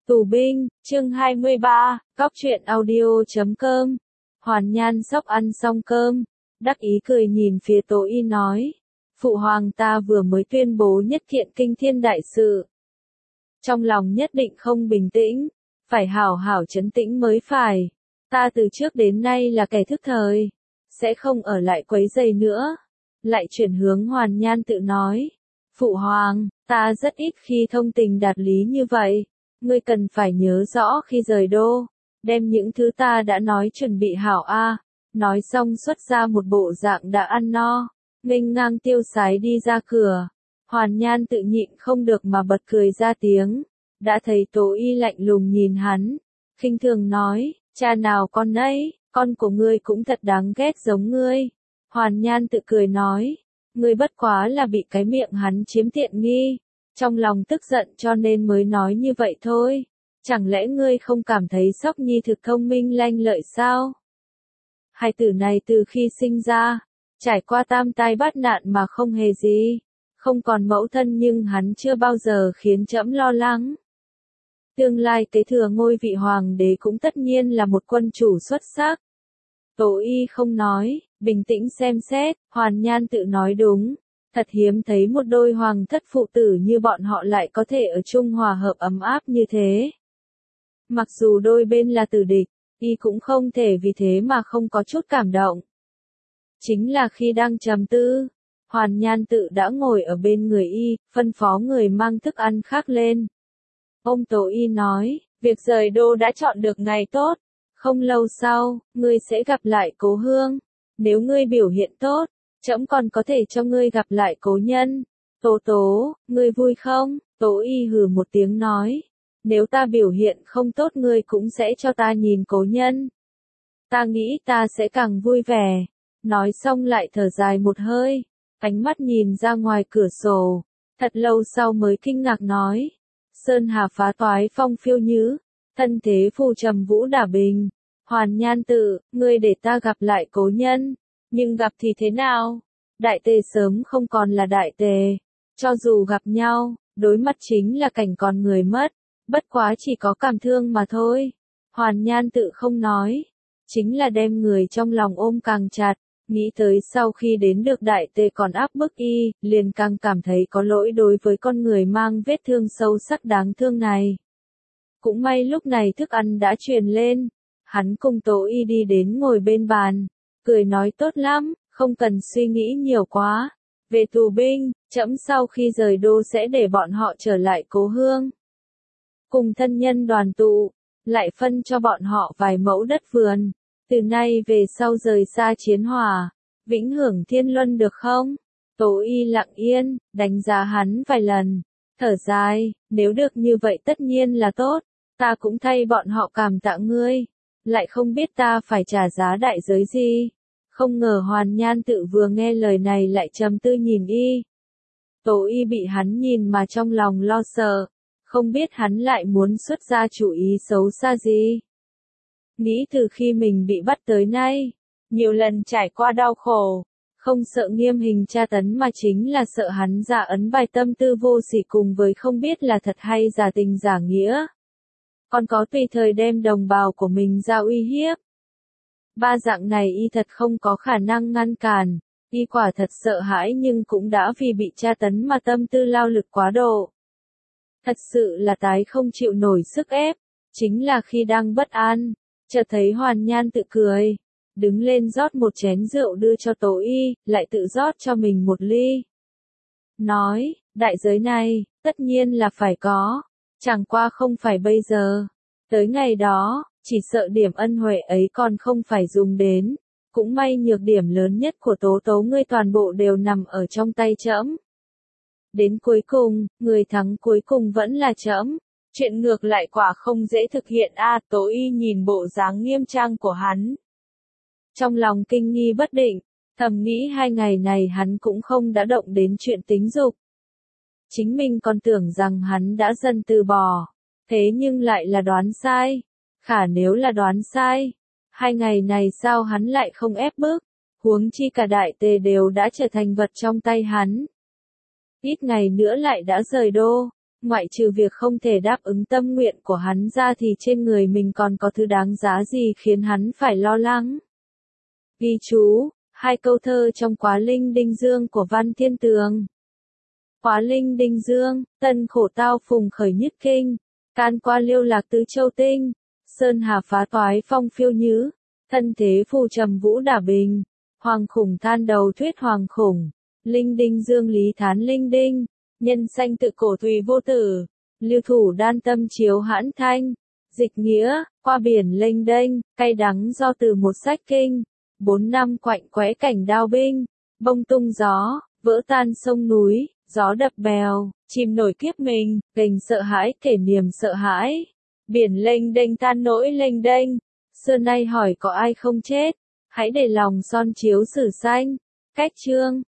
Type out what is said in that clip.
Tù binh, chương 23, Góc truyện audio.com. Hoàn Nhan sắp ăn xong cơm, đắc ý cười nhìn phía Tố Y nói, Phụ hoàng ta vừa mới tuyên bố nhất kiện kinh thiên đại sự. Trong lòng nhất định không bình tĩnh, phải hảo hảo trấn tĩnh mới phải. Ta từ trước đến nay là kẻ thức thời, sẽ không ở lại quấy rầy nữa. Lại chuyển hướng Hoàn Nhan tự nói, Phụ hoàng, ta rất ít khi thông tình đạt lý như vậy. Ngươi cần phải nhớ rõ khi rời đô, đem những thứ ta đã nói chuẩn bị hảo a. Nói xong xuất ra một bộ dạng đã ăn no, nghênh ngang tiêu sái đi ra cửa. Hoàn Nhan tự nhịn không được mà bật cười ra tiếng, đã thấy Tố Y lạnh lùng nhìn hắn, khinh thường nói, cha nào con ấy, con của ngươi cũng thật đáng ghét giống ngươi. Hoàn Nhan tự cười nói, ngươi bất quá là bị cái miệng hắn chiếm tiện nghi. Trong lòng tức giận cho nên mới nói như vậy thôi. Chẳng lẽ ngươi không cảm thấy Sóc Nhi thực thông minh lanh lợi sao? Hai tử này từ khi sinh ra, trải qua tam tai bát nạn mà không hề gì. Không còn mẫu thân nhưng hắn chưa bao giờ khiến trẫm lo lắng. Tương lai kế thừa ngôi vị hoàng đế cũng tất nhiên là một quân chủ xuất sắc. Tố Y không nói, bình tĩnh xem xét, Hoàn Nhan tự nói đúng. Thật hiếm thấy một đôi hoàng thất phụ tử như bọn họ lại có thể ở chung hòa hợp ấm áp như thế. Mặc dù đôi bên là tử địch, Y cũng không thể vì thế mà không có chút cảm động. Chính là khi đang trầm tư, Hoàn Nhan tự đã ngồi ở bên người Y, phân phó người mang thức ăn khác lên. Ông Tố Y nói, việc rời đô đã chọn được ngày tốt, không lâu sau, ngươi sẽ gặp lại Cố Hương. Nếu ngươi biểu hiện tốt, trẫm còn có thể cho ngươi gặp lại cố nhân. Tố Tố, ngươi vui không? Tố Y hừ một tiếng nói, nếu ta biểu hiện không tốt ngươi cũng sẽ cho ta nhìn cố nhân. Ta nghĩ ta sẽ càng vui vẻ. Nói xong lại thở dài một hơi, ánh mắt nhìn ra ngoài cửa sổ, thật lâu sau mới kinh ngạc nói, Sơn Hà phá toái phong phiêu nhứ, thân thế phù trầm vũ đả bình. Hoàn Nhan tự, ngươi để ta gặp lại cố nhân. Nhưng gặp thì thế nào? Đại tề sớm không còn là đại tề. Cho dù gặp nhau, đối mặt chính là cảnh còn người mất. Bất quá chỉ có cảm thương mà thôi. Hoàn Nhan tự không nói. Chính là đem người trong lòng ôm càng chặt. Nghĩ tới sau khi đến được đại tề còn áp bức Y, liền càng cảm thấy có lỗi đối với con người mang vết thương sâu sắc đáng thương này. Cũng may lúc này thức ăn đã truyền lên. Hắn cùng Tố Y đi đến ngồi bên bàn. Cười nói tốt lắm, không cần suy nghĩ nhiều quá. Về tù binh, trẫm sau khi rời đô sẽ để bọn họ trở lại Cố Hương. Cùng thân nhân đoàn tụ, lại phân cho bọn họ vài mẫu đất vườn. Từ nay về sau rời xa chiến hỏa, vĩnh hưởng thiên luân được không? Tố Y lặng yên, đánh giá hắn vài lần. Thở dài, nếu được như vậy tất nhiên là tốt. Ta cũng thay bọn họ cảm tạ ngươi. Lại không biết ta phải trả giá đại giới gì. Không ngờ Hoàn Nhan tự vừa nghe lời này lại trầm tư nhìn Y. Tố Y bị hắn nhìn mà trong lòng lo sợ, không biết hắn lại muốn xuất ra chủ ý xấu xa gì. Nghĩ từ khi mình bị bắt tới nay, nhiều lần trải qua đau khổ, không sợ nghiêm hình tra tấn mà chính là sợ hắn giả ấn bài tâm tư vô sỉ cùng với không biết là thật hay giả tình giả nghĩa. Còn có tùy thời đem đồng bào của mình ra uy hiếp. Ba dạng này Y thật không có khả năng ngăn cản, Y quả thật sợ hãi nhưng cũng đã vì bị tra tấn mà tâm tư lao lực quá độ. Thật sự là tái không chịu nổi sức ép, chính là khi đang bất an, chợt thấy Hoàn Nhan tự cười, đứng lên rót một chén rượu đưa cho Tố Y, lại tự rót cho mình một ly. Nói, đại giới này, tất nhiên là phải có, chẳng qua không phải bây giờ. Tới ngày đó, chỉ sợ điểm ân huệ ấy còn không phải dùng đến. Cũng may nhược điểm lớn nhất của Tố Tố ngươi toàn bộ đều nằm ở trong tay trẫm. Đến cuối cùng, người thắng cuối cùng vẫn là trẫm. Chuyện ngược lại quả không dễ thực hiện a. Tố Y nhìn bộ dáng nghiêm trang của hắn. Trong lòng kinh nghi bất định, thầm nghĩ 2 ngày này hắn cũng không đã động đến chuyện tính dục. Chính mình còn tưởng rằng hắn đã dần từ bỏ. Thế nhưng lại là đoán sai. Khả nếu là đoán sai, 2 ngày này sao hắn lại không ép bức, huống chi cả đại tề đều đã trở thành vật trong tay hắn. Ít ngày nữa lại đã rời đô, ngoại trừ việc không thể đáp ứng tâm nguyện của hắn ra thì trên người mình còn có thứ đáng giá gì khiến hắn phải lo lắng. Ghi chú, 2 câu thơ trong Quá Linh Đinh Dương của Văn Thiên Tường. Quá Linh Đinh Dương, tân khổ tao phùng khởi nhất kinh, can qua liêu lạc tứ châu tinh, sơn hà phá toái phong phiêu nhứ, thân thế phù trầm vũ đả bình, hoàng khủng than đầu thuyết hoàng khủng, linh đinh dương lý thán linh đinh, nhân sanh tự cổ thùy vô tử, lưu thủ đan tâm chiếu hãn thanh, dịch nghĩa, qua biển lênh đênh, cay đắng do từ một sách kinh, 4 năm quạnh quẽ cảnh đao binh, bông tung gió, vỡ tan sông núi, gió đập bèo, chìm nổi kiếp mình, gềnh sợ hãi kể niềm sợ hãi, biển lênh đênh tan nỗi lênh đênh, xưa nay hỏi có ai không chết, hãy để lòng son chiếu sử xanh, cách chương.